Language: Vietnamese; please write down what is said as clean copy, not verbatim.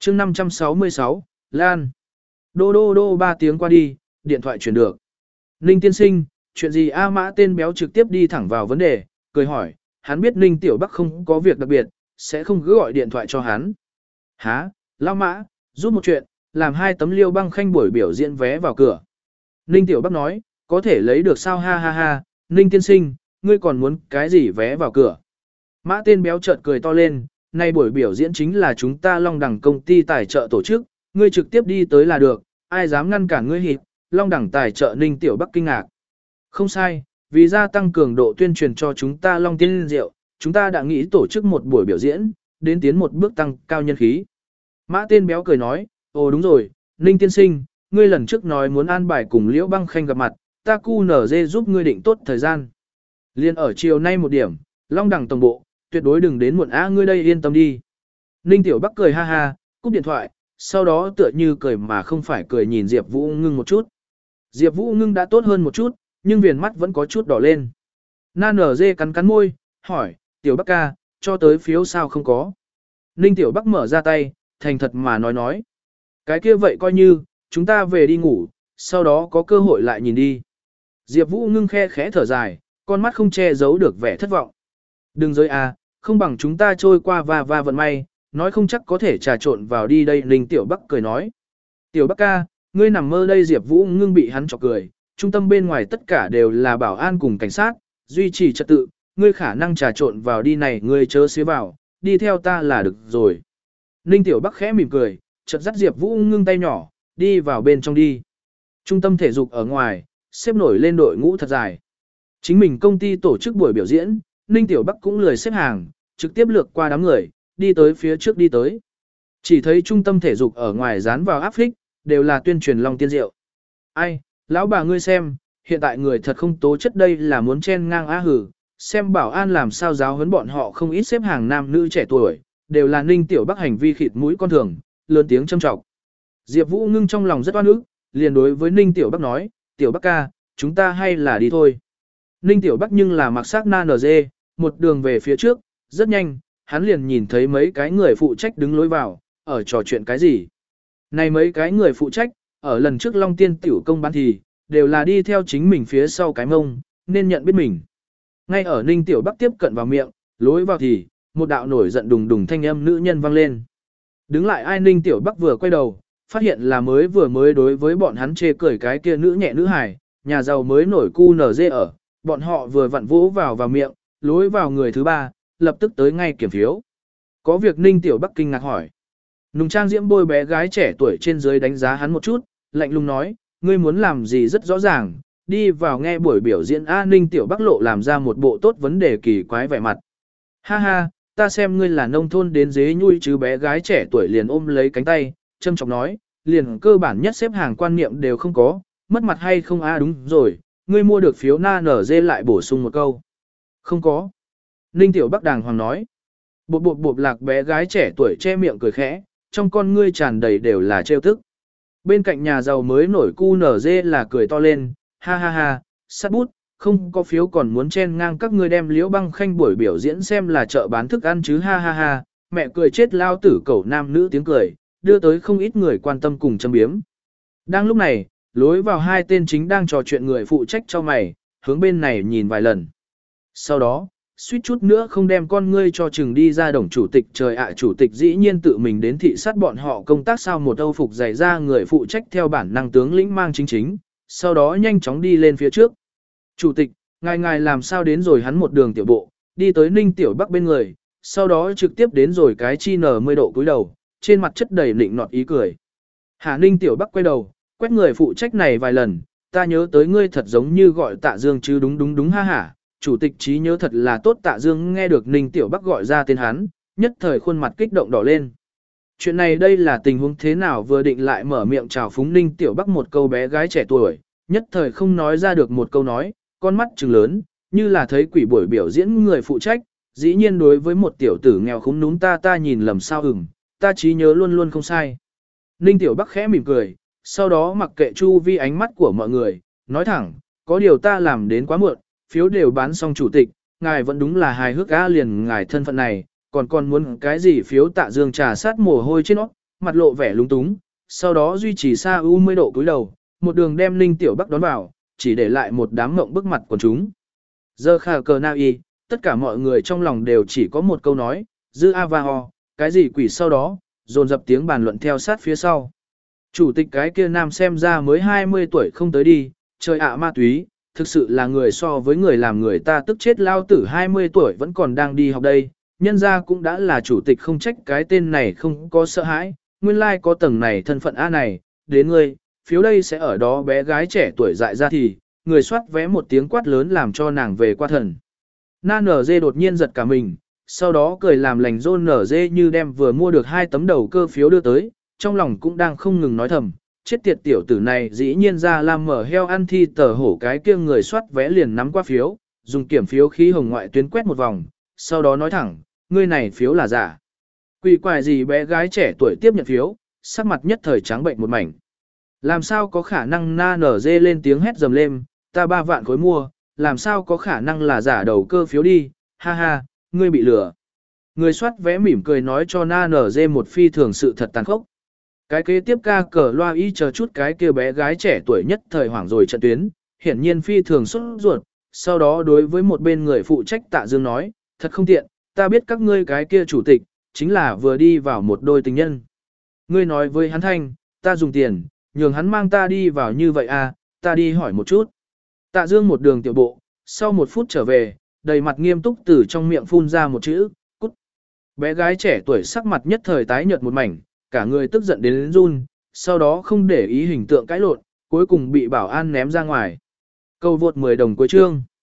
chương 566, Lan. Đô đô đô 3 tiếng qua đi, điện thoại chuyển được. Ninh tiên sinh, chuyện gì A Mã tên béo trực tiếp đi thẳng vào vấn đề, cười hỏi, hắn biết Ninh Tiểu Bắc không có việc đặc biệt, sẽ không cứ gọi điện thoại cho hắn. Hả, Lao Mã, giúp một chuyện, làm 2 tấm Liêu Băng Khanh buổi biểu diễn vé vào cửa. Ninh Tiểu Bắc nói, có thể lấy được sao ha ha ha, Ninh tiên sinh, ngươi còn muốn cái gì vé vào cửa. Mã tên béo chợt cười to lên, nay buổi biểu diễn chính là chúng ta Long Đẳng công ty tài trợ tổ chức, ngươi trực tiếp đi tới là được, ai dám ngăn cản ngươi hịp, Long Đẳng tài trợ Ninh Tiểu Bắc kinh ngạc. Không sai, vì gia tăng cường độ tuyên truyền cho chúng ta Long Tiên Diệu, chúng ta đã nghĩ tổ chức một buổi biểu diễn, đến tiến một bước tăng cao nhân khí. Mã tên béo cười nói, ồ đúng rồi, Ninh tiên sinh, ngươi lần trước nói muốn an bài cùng Liễu Băng Khanh gặp mặt, ta QNZ giúp ngươi định tốt thời gian. Liên ở chiều nay một điểm, Long Đẳng tổng bộ, tuyệt đối đừng đến muộn ngươi đây yên tâm đi. Ninh Tiểu Bắc cười ha ha, cúp điện thoại, sau đó tựa như cười mà không phải cười nhìn Diệp Vũ Ngưng một chút. Diệp Vũ Ngưng đã tốt hơn một chút, nhưng viền mắt vẫn có chút đỏ lên. Na nở dê cắn cắn môi, hỏi, Tiểu Bắc ca, cho tới phiếu sao không có. Ninh Tiểu Bắc mở ra tay, thành thật mà nói. Cái kia vậy coi như, chúng ta về đi ngủ, sau đó có cơ hội lại nhìn đi. Diệp Vũ Ngưng khe khẽ thở dài, con mắt không che giấu được vẻ thất vọng. Đừng giới không bằng chúng ta trôi qua và vận may, nói không chắc có thể trà trộn vào đi đây. Ninh Tiểu Bắc cười nói. Tiểu Bắc ca, ngươi nằm mơ đây. Diệp Vũ Ngưng bị hắn chọc cười, trung tâm bên ngoài tất cả đều là bảo an cùng cảnh sát, duy trì trật tự, ngươi khả năng trà trộn vào đi này ngươi chớ xía vào, đi theo ta là được rồi. Ninh Tiểu Bắc khẽ mỉm cười, chợt dắt Diệp Vũ Ngưng tay nhỏ, đi vào bên trong đi. Trung tâm thể dục ở ngoài, xếp nổi lên đội ngũ thật dài. Chính mình công ty tổ chức buổi biểu diễn, Ninh Tiểu Bắc cũng lười xếp hàng, trực tiếp lược qua đám người, đi tới phía trước đi tới. Chỉ thấy trung tâm thể dục ở ngoài dán vào áp phích, đều là tuyên truyền Long Tiên Diệu. Ai, lão bà ngươi xem, hiện tại người thật không tố chất đây là muốn chen ngang hử, xem bảo an làm sao giáo huấn bọn họ không ít xếp hàng nam nữ trẻ tuổi, đều là Ninh Tiểu Bắc hành vi khịt mũi con thường, lớn tiếng châm trọng. Diệp Vũ Ngưng trong lòng rất oan ức, liền đối với Ninh Tiểu Bắc nói, Tiểu Bắc ca, chúng ta hay là đi thôi. Ninh Tiểu Bắc nhưng là mặc sắc na nở dê, một đường về phía trước, rất nhanh, hắn liền nhìn thấy mấy cái người phụ trách đứng lối vào, ở trò chuyện cái gì. Này mấy cái người phụ trách, ở lần trước Long Tiên tiểu công bán thì, đều là đi theo chính mình phía sau cái mông, nên nhận biết mình. Ngay ở Ninh Tiểu Bắc tiếp cận vào miệng, lối vào thì, một đạo nổi giận đùng đùng thanh âm nữ nhân vang lên. Đứng lại ai. Ninh Tiểu Bắc vừa quay đầu, phát hiện là vừa mới đối với bọn hắn chê cười cái kia nữ nhẹ nữ hài, nhà giàu mới nổi QNZ ở, bọn họ vừa vặn vỗ vào miệng, lối vào người thứ ba, lập tức tới ngay kiểm phiếu. Có việc. Ninh Tiểu Bắc kinh ngạc hỏi. Nùng trang diễm bôi bé gái trẻ tuổi trên dưới đánh giá hắn một chút, lạnh lùng nói, ngươi muốn làm gì rất rõ ràng, đi vào nghe buổi biểu diễn. Ninh Tiểu Bắc lộ làm ra một bộ tốt vấn đề kỳ quái vẻ mặt. Ha ha, ta xem ngươi là nông thôn đến dế nhui chứ. Bé gái trẻ tuổi liền ôm lấy cánh tay, châm chọc nói, liền cơ bản nhất xếp hàng quan niệm đều không có, mất mặt hay không. Đúng rồi, ngươi mua được phiếu na nở dê lại bổ sung một câu. Không có. Ninh Tiểu Bắc đàng hoàng nói. Bộp lạc bé gái trẻ tuổi che miệng cười khẽ, trong con ngươi tràn đầy đều là trêu tức. Bên cạnh nhà giàu mới nổi QNZ là cười to lên, ha ha ha, sát bút, không có phiếu còn muốn chen ngang các ngươi đem Liễu Băng Khanh buổi biểu diễn xem là chợ bán thức ăn chứ. Ha ha ha, mẹ cười chết lao tử cẩu nam nữ tiếng cười, đưa tới không ít người quan tâm cùng châm biếm. Đang lúc này, lối vào 2 tên chính đang trò chuyện người phụ trách cho mày, hướng bên này nhìn vài lần. Sau đó, suýt chút nữa không đem con ngươi cho chừng đi ra. Đồng chủ tịch trời ạ, chủ tịch dĩ nhiên tự mình đến thị sát bọn họ công tác sao. Một âu phục dày ra người phụ trách theo bản năng tướng lĩnh mang chính, sau đó nhanh chóng đi lên phía trước. Chủ tịch, ngài làm sao đến rồi. Hắn một đường tiểu bộ, đi tới Ninh Tiểu Bắc bên người, sau đó trực tiếp đến rồi cái chi n10 độ cúi đầu, trên mặt chất đầy lịnh nọt ý cười. Hà. Ninh Tiểu Bắc quay đầu, quét người phụ trách này vài lần, ta nhớ tới ngươi thật giống như gọi Tạ Dương chứ. Đúng ha hả. Chủ tịch trí nhớ thật là tốt. Tạ Dương nghe được Ninh Tiểu Bắc gọi ra tên hắn, nhất thời khuôn mặt kích động đỏ lên. Chuyện này đây là tình huống thế nào? Vừa định lại mở miệng chào phúng Ninh Tiểu Bắc một câu, bé gái trẻ tuổi, nhất thời không nói ra được một câu nói, con mắt trừng lớn, như là thấy quỷ. Buổi biểu diễn người phụ trách, dĩ nhiên đối với một tiểu tử nghèo khúm núm ta nhìn lầm sao. Ta trí nhớ luôn luôn không sai. Ninh Tiểu Bắc khẽ mỉm cười, sau đó mặc kệ chu vi ánh mắt của mọi người, nói thẳng, có điều ta làm đến quá muộn, phiếu đều bán xong. Chủ tịch, ngài vẫn đúng là hài hước liền ngài thân phận này, còn muốn cái gì phiếu. Tạ Dương trà sát mồ hôi trên nó, mặt lộ vẻ lúng túng, sau đó duy trì xa 10 độ cúi đầu, một đường đem Ninh Tiểu Bắc đón vào, chỉ để lại một đám ngộng bức mặt của chúng. Giờ khả cờ na y, tất cả mọi người trong lòng đều chỉ có một câu nói, dư a va ho, cái gì quỷ sau đó, dồn dập tiếng bàn luận theo sát phía sau. Chủ tịch cái kia nam xem ra mới 20 tuổi không tới đi, trời ạ ma túy, thực sự là người so với người làm người ta tức chết lao tử 20 tuổi vẫn còn đang đi học đây, nhân ra cũng đã là chủ tịch không trách cái tên này không có sợ hãi, nguyên lai like có tầng này thân phận A này, đến ngươi, phiếu đây sẽ ở đó bé gái trẻ tuổi dại ra thì, người soát vé một tiếng quát lớn làm cho nàng về qua thần. Na nở dê đột nhiên giật cả mình, sau đó cười làm lành rôn nở dê như đem vừa mua được 2 tấm đầu cơ phiếu đưa tới, trong lòng cũng đang không ngừng nói thầm, chết tiệt tiểu tử này dĩ nhiên ra làm mở heo ăn thi tờ hổ cái kia người soát vé liền nắm qua phiếu, dùng kiểm phiếu khí hồng ngoại tuyến quét một vòng, sau đó nói thẳng, ngươi này phiếu là giả. Quỷ quái gì bé gái trẻ tuổi tiếp nhận phiếu, sắc mặt nhất thời trắng bệnh một mảnh. Làm sao có khả năng na nở dê lên tiếng hét dầm lên, ta 3 vạn khối mua, làm sao có khả năng là giả đầu cơ phiếu đi, ha ha, ngươi bị lừa. Người soát vé mỉm cười nói cho na nở dê một phi thường sự thật tàn khốc. Cái kế tiếp ca cờ loa y chờ chút cái kia bé gái trẻ tuổi nhất thời hoảng rồi trận tuyến, hiển nhiên phi thường sốt ruột, sau đó đối với một bên người phụ trách Tạ Dương nói, thật không tiện, ta biết các ngươi cái kia chủ tịch, chính là vừa đi vào một đôi tình nhân. Ngươi nói với hắn thanh, ta dùng tiền, nhường hắn mang ta đi vào như vậy à, ta đi hỏi một chút. Tạ Dương một đường tiểu bộ, sau 1 phút trở về, đầy mặt nghiêm túc từ trong miệng phun ra một chữ, cút. Bé gái trẻ tuổi sắc mặt nhất thời tái nhợt một mảnh, cả người tức giận đến run, sau đó không để ý hình tượng cãi lộn, cuối cùng bị bảo an ném ra ngoài. Câu vượt 10 đồng cuối chương.